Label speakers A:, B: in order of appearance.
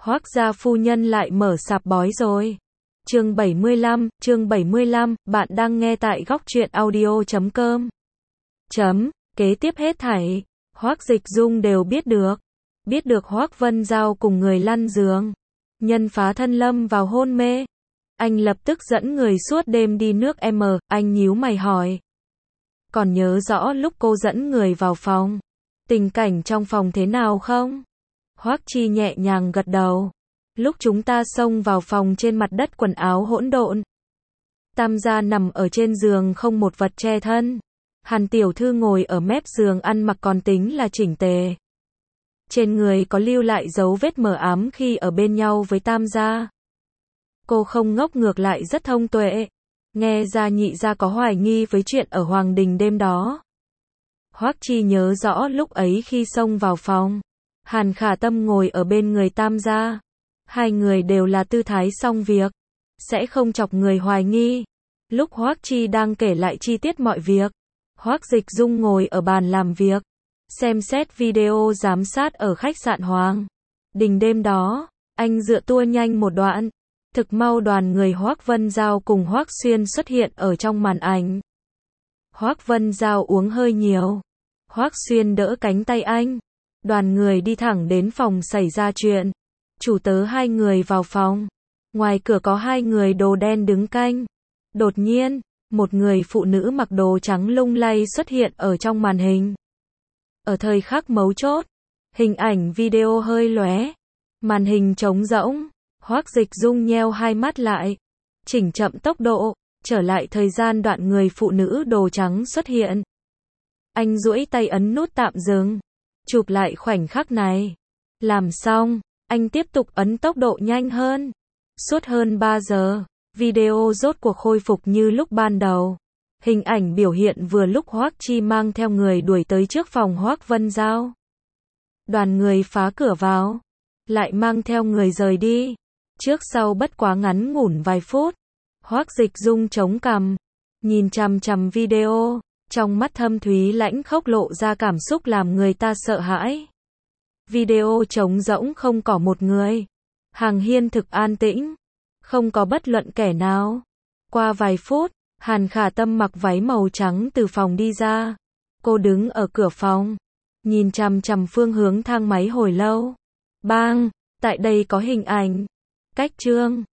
A: Hoác gia phu nhân lại mở sạp bói rồi. Chương 75, bạn đang nghe tại góc truyện audio.com. Kế tiếp hết thảy, Hoác Dịch Dung đều biết được Hoác Vân Giao cùng người lăn giường, nhân phá thân lâm vào hôn mê. Anh lập tức dẫn người suốt đêm đi nước M, anh nhíu mày hỏi. Còn nhớ rõ lúc cô dẫn người vào phòng, tình cảnh trong phòng thế nào không? Hoắc Chi nhẹ nhàng gật đầu. Lúc chúng ta xông vào phòng, trên mặt đất quần áo hỗn độn. Tam gia nằm ở trên giường không một vật che thân. Hàn tiểu thư ngồi ở mép giường ăn mặc còn tính là chỉnh tề. Trên người có lưu lại dấu vết mờ ám khi ở bên nhau với Tam gia. Cô không ngốc, ngược lại rất thông tuệ. Nghe ra nhị gia có hoài nghi với chuyện ở Hoàng Đình đêm đó. Hoắc Chi nhớ rõ lúc ấy khi xông vào phòng, Hàn Khả Tâm ngồi ở bên người Tam gia. Hai người đều là tư thái xong việc, sẽ không chọc người hoài nghi. Lúc Hoắc Chi đang kể lại chi tiết mọi việc, Hoắc Dịch Dung ngồi ở bàn làm việc, xem xét video giám sát ở khách sạn Hoàng Đình đêm đó. Anh dựa tua nhanh một đoạn. Thực mau đoàn người Hoác Vân Giao cùng Hoác Xuyên xuất hiện ở trong màn ảnh. Hoác Vân Giao uống hơi nhiều. Hoác Xuyên đỡ cánh tay anh. Đoàn người đi thẳng đến phòng xảy ra chuyện. Chủ tớ hai người vào phòng. Ngoài cửa có hai người đồ đen đứng canh. Đột nhiên, một người phụ nữ mặc đồ trắng lung lay xuất hiện ở trong màn hình. Ở thời khắc mấu chốt, hình ảnh video hơi lóe. Màn hình trống rỗng. Hoắc Dịch Dung nheo hai mắt lại, chỉnh chậm tốc độ, trở lại thời gian đoạn người phụ nữ đồ trắng xuất hiện. Anh duỗi tay ấn nút tạm dừng, chụp lại khoảnh khắc này. Làm xong, anh tiếp tục ấn tốc độ nhanh hơn. Suốt hơn 3 giờ, video rốt cuộc khôi phục như lúc ban đầu. Hình ảnh biểu hiện vừa lúc Hoắc Chi mang theo người đuổi tới trước phòng Hoác Vân Giao. Đoàn người phá cửa vào, lại mang theo người rời đi. Trước sau bất quá ngắn ngủn vài phút. Hoắc Dịch Dung chống cằm, nhìn chằm chằm video, trong mắt thâm thúy lãnh khốc lộ ra cảm xúc làm người ta sợ hãi. Video trống rỗng, không có một người. Hàng hiên thực an tĩnh, không có bất luận kẻ nào. Qua vài phút, Hàn Khả Tâm mặc váy màu trắng từ phòng đi ra. Cô đứng ở cửa phòng, nhìn chằm chằm phương hướng thang máy hồi lâu. Bang, tại đây có hình ảnh. Cách chương